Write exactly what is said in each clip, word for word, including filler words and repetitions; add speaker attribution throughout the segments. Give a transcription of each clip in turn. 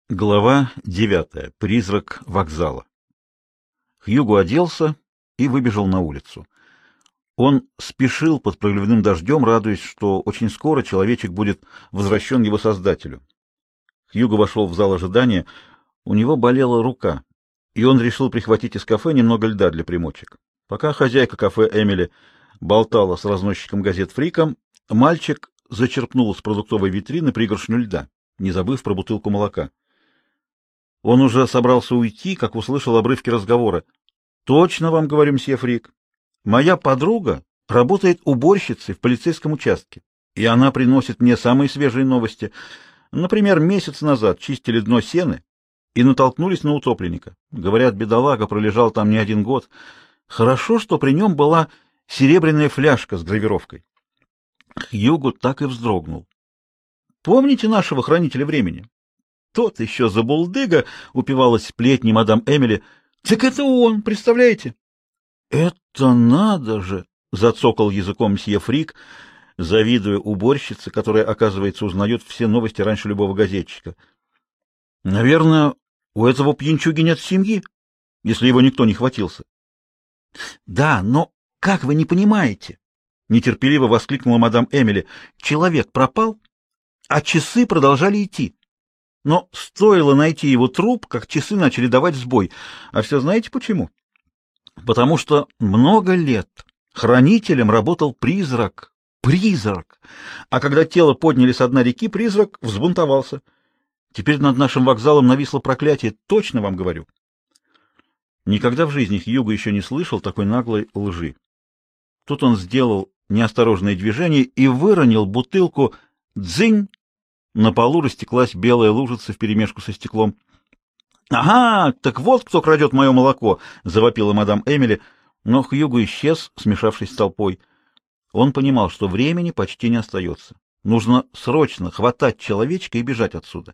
Speaker 1: Глава девятая. Призрак вокзала. Хьюго оделся и выбежал на улицу. Он спешил под проливным дождем, радуясь, что очень скоро человечек будет возвращен его создателю. Хьюго вошел в зал ожидания. У него болела рука, и он решил прихватить из кафе немного льда для примочек. Пока хозяйка кафе Эмили болтала с разносчиком газет Фриком, мальчик зачерпнул из продуктовой витрины пригоршню льда, не забыв про бутылку молока. Он уже собрался уйти, как услышал обрывки разговора. «Точно вам говорю, мсье Фрик. Моя подруга работает уборщицей в полицейском участке, и она приносит мне самые свежие новости. Например, месяц назад чистили дно сены и натолкнулись на утопленника. Говорят, бедолага пролежал там не один год. Хорошо, что при нем была серебряная фляжка с гравировкой». Хьюго так и вздрогнул. «Помните нашего хранителя времени? Тот еще забулдыга», — упивалась сплетни мадам Эмили. «Так это он, представляете?» «Это надо же!» — зацокал языком мсье Фрик, завидуя уборщице, которая, оказывается, узнает все новости раньше любого газетчика. «Наверное, у этого пьянчуги нет семьи, если его никто не хватился». «Да, но как вы не понимаете?» — нетерпеливо воскликнула мадам Эмили. «Человек пропал, а часы продолжали идти. Но стоило найти его труп, как часы начали давать сбой. А все знаете почему? Потому что много лет хранителем работал призрак. Призрак! А когда тело подняли со дна реки, призрак взбунтовался. Теперь над нашим вокзалом нависло проклятие, точно вам говорю». Никогда в жизни Хьюго еще не слышал такой наглой лжи. Тут он сделал неосторожное движение и выронил бутылку. Дзынь! На полу растеклась белая лужица вперемешку со стеклом. «Ага, так вот кто крадет мое молоко!» — завопила мадам Эмили, но Хьюго исчез, смешавшись с толпой. Он понимал, что времени почти не остается. Нужно срочно хватать человечка и бежать отсюда.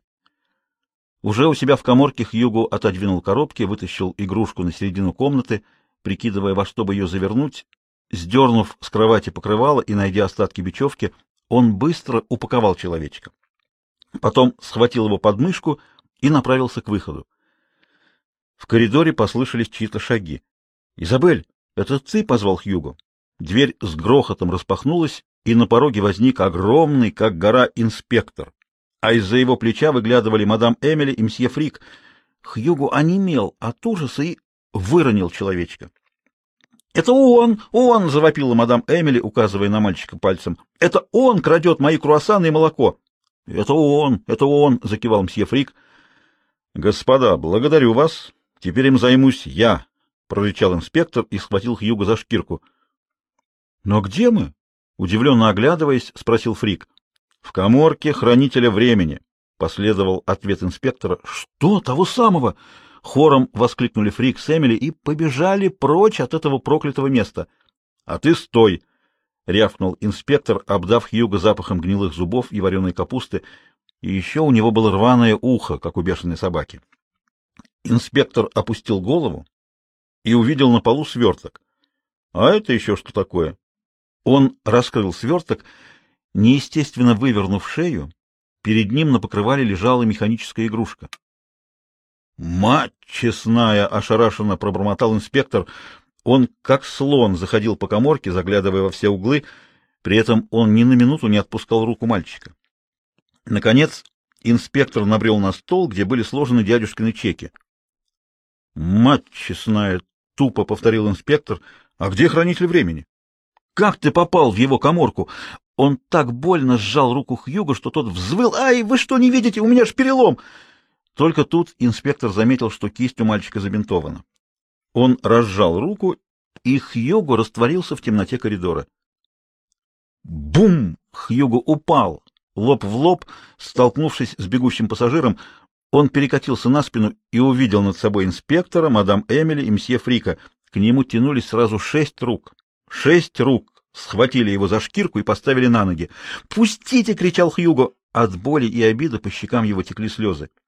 Speaker 1: Уже у себя в каморке Хьюго отодвинул коробки, вытащил игрушку на середину комнаты, прикидывая, во что бы ее завернуть. Сдернув с кровати покрывало и найдя остатки бечевки, он быстро упаковал человечка. Потом схватил его под мышку и направился к выходу. В коридоре послышались чьи-то шаги. «Изабель, это ты?» — позвал Хьюго. Дверь с грохотом распахнулась, и на пороге возник огромный, как гора, инспектор, а из-за его плеча выглядывали мадам Эмили и мсье Фрик. Хьюго онемел от ужаса и выронил человечка. «Это он! Он!» — завопила мадам Эмили, указывая на мальчика пальцем. «Это он крадет мои круассаны и молоко!» «Это он! Это он!» — закивал мсье Фрик. «Господа, благодарю вас. Теперь им займусь я!» — прорычал инспектор и схватил Хьюго за шкирку. «Но где мы?» — удивленно оглядываясь, спросил Фрик. «В каморке хранителя времени», — последовал ответ инспектора. «Что? Того самого?» — хором воскликнули Фрик с Эмили и побежали прочь от этого проклятого места. «А ты стой!» — рявкнул инспектор, обдав Хьюго запахом гнилых зубов и вареной капусты, и еще у него было рваное ухо, как у бешеной собаки. Инспектор опустил голову и увидел на полу сверток. «А это еще что такое?» Он раскрыл сверток, неестественно вывернув шею, перед ним на покрывале лежала механическая игрушка. «Мать честная!» — ошарашенно пробормотал инспектор. Он, как слон, заходил по каморке, заглядывая во все углы, при этом он ни на минуту не отпускал руку мальчика. Наконец, инспектор набрел на стол, где были сложены дядюшкины чеки. «Мать честная!» — тупо повторил инспектор. «А где хранитель времени? Как ты попал в его каморку?» Он так больно сжал руку Хьюго, что тот взвыл. «Ай, вы что, не видите? У меня ж перелом!» Только тут инспектор заметил, что кисть у мальчика забинтована. Он разжал руку, и Хьюго растворился в темноте коридора. Бум! Хьюго упал, лоб в лоб, столкнувшись с бегущим пассажиром. Он перекатился на спину и увидел над собой инспектора, мадам Эмили и мсье Фрика. К нему тянулись сразу шесть рук. Шесть рук схватили его за шкирку и поставили на ноги. «Пустите!» — кричал Хьюго. От боли и обиды по щекам его текли слезы.